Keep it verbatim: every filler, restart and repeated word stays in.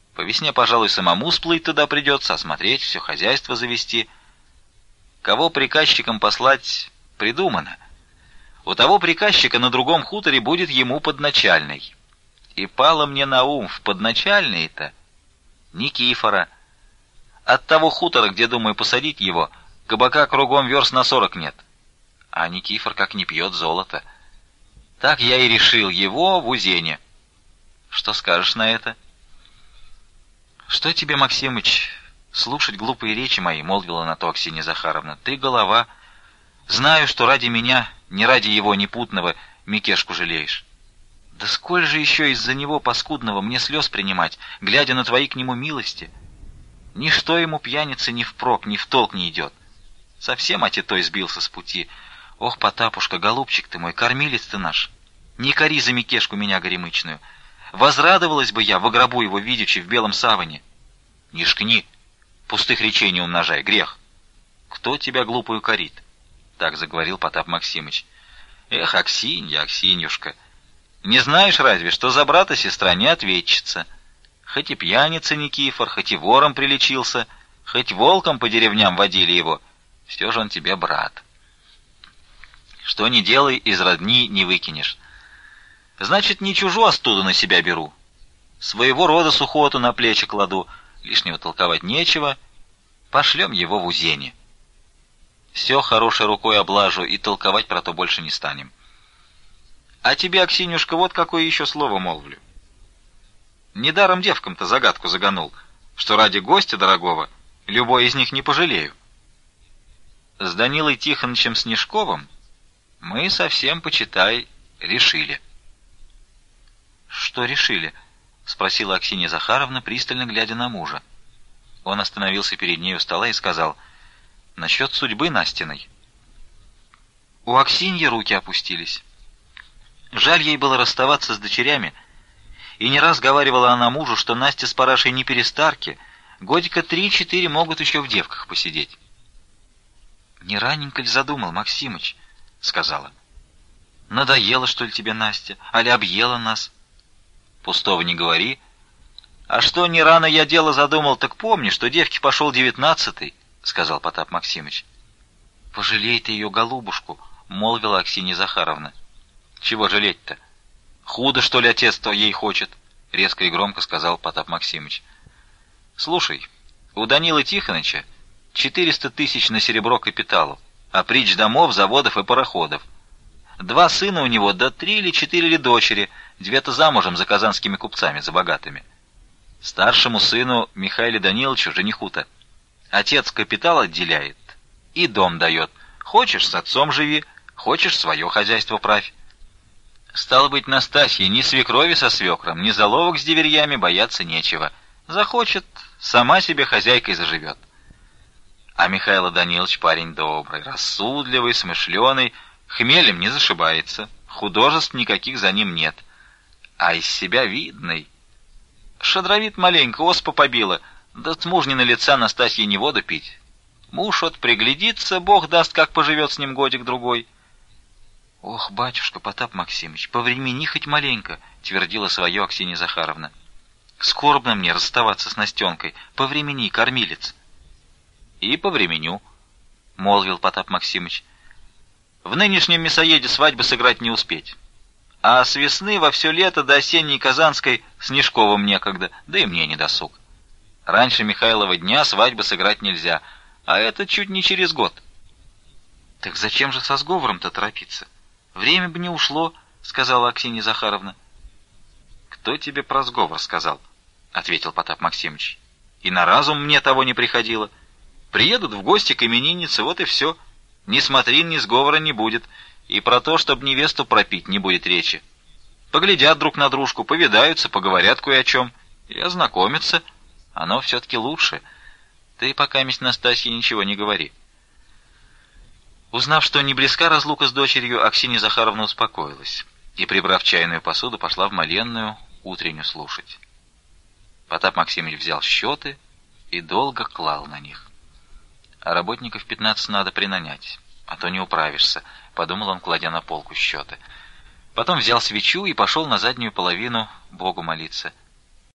По весне, пожалуй, самому сплыть туда придется, осмотреть, все хозяйство завести. Кого приказчиком послать, придумано. У того приказчика на другом хуторе будет ему подначальный. И пало мне на ум в подначальный-то Никифора. От того хутора, где думаю посадить его, кабака кругом верст на сорок нет. А Никифор как не пьет золото. Так я и решил его в Узене. Что скажешь на это? Что тебе, Максимыч, слушать глупые речи мои, молвила на то Аксинья Захаровна. Ты голова. Знаю, что ради меня, не ради его непутного, Микешку жалеешь. Да сколь же еще из-за него паскудного мне слез принимать, глядя на твои к нему милости? Ничто ему, пьянице, ни впрок, ни в толк не идет. Совсем отетой сбился с пути. Ох, Потапушка, голубчик ты мой, кормилец ты наш, не кори за Микешку меня горемычную. Возрадовалась бы я, в гробу его видячи в белом саване. Не шкни, пустых речей не умножай, грех. Кто тебя глупую корит? Так заговорил Потап Максимыч. Эх, Аксинья, Аксиньюшка, не знаешь разве, что за брата сестра не ответчица. Хоть и пьяница Никифор, хоть и вором приличился, хоть волком по деревням водили его, все же он тебе брат. Что ни делай, из родни не выкинешь. Значит, не чужую остуду на себя беру. Своего рода сухоту на плечи кладу, лишнего толковать нечего. Пошлем его в Узене. Все хорошей рукой облажу, и толковать про то больше не станем. А тебе, Аксинюшка, вот какое еще слово молвлю. Недаром девкам-то загадку заганул, что ради гостя дорогого любой из них не пожалею. С Данилой Тихонычем Снежковым мы совсем, почитай, решили. Что решили? Спросила Аксинья Захаровна, пристально глядя на мужа. Он остановился перед ней у стола и сказал: насчет судьбы Настиной. У Аксиньи руки опустились. Жаль ей было расставаться с дочерями, и не раз говаривала она мужу, что Настя с Парашей не перестарки, годика три-четыре могут еще в девках посидеть. «Не раненько ли задумал, Максимыч?» — сказала. «Надоело, что ли, тебе Настя? Али объела нас?» «Пустого не говори. А что не рано я дело задумал, так помни, что девке пошел девятнадцатый», — сказал Потап Максимыч. «Пожалей ты ее, голубушку», — молвила Аксинья Захаровна. «Чего жалеть-то? Худо, что ли, отец-то ей хочет?» — резко и громко сказал Потап Максимыч. «Слушай, у Данилы Тихоныча четыреста тысяч на серебро капиталу, а притч домов, заводов и пароходов. Два сына у него, да три или четыре или дочери, две-то замужем за казанскими купцами, за богатыми. Старшему сыну Михаилу Даниловичу, жениху-то, отец капитал отделяет и дом дает. Хочешь, с отцом живи, хочешь, свое хозяйство правь. Стало быть, Настасье ни свекрови со свекром, ни заловок с деверьями бояться нечего. Захочет, сама себе хозяйкой заживет. А Михаил Данилович парень добрый, рассудливый, смышленый, хмелем не зашибается, художеств никаких за ним нет. А из себя видный. Шадровит маленько, оспа побила, да с мужнина лица Настасье не воду пить. Муж от приглядится, Бог даст, как поживет с ним годик-другой. «Ох, батюшка Потап Максимыч, повремени хоть маленько», — твердила свое Аксинья Захаровна. «Скорбно мне расставаться с Настенкой, повремени, кормилец». «И повременю», — молвил Потап Максимыч. «В нынешнем мясоеде свадьбы сыграть не успеть. А с весны во все лето до осенней Казанской Снежковым некогда, да и мне не досуг. Раньше Михайлова дня свадьбы сыграть нельзя, а это чуть не через год». «Так зачем же со сговором-то торопиться? Время бы не ушло», — сказала Аксинья Захаровна. «Кто тебе про сговор сказал?» — ответил Потап Максимыч. «И на разум мне того не приходило. Приедут в гости к имениннице, вот и все. Ни смотрин, ни сговора не будет, и про то, чтобы невесту пропить, не будет речи. Поглядят друг на дружку, повидаются, поговорят кое о чем, и ознакомятся. Оно все-таки лучше. Ты пока, месть Настасье, ничего не говори». Узнав, что не близка разлука с дочерью, Аксинья Захаровна успокоилась и, прибрав чайную посуду, пошла в моленную утреннюю слушать. Потап Максимыч взял счеты и долго клал на них. «А работников пятнадцать надо принанять, а то не управишься», — подумал он, кладя на полку счеты. Потом взял свечу и пошел на заднюю половину Богу молиться.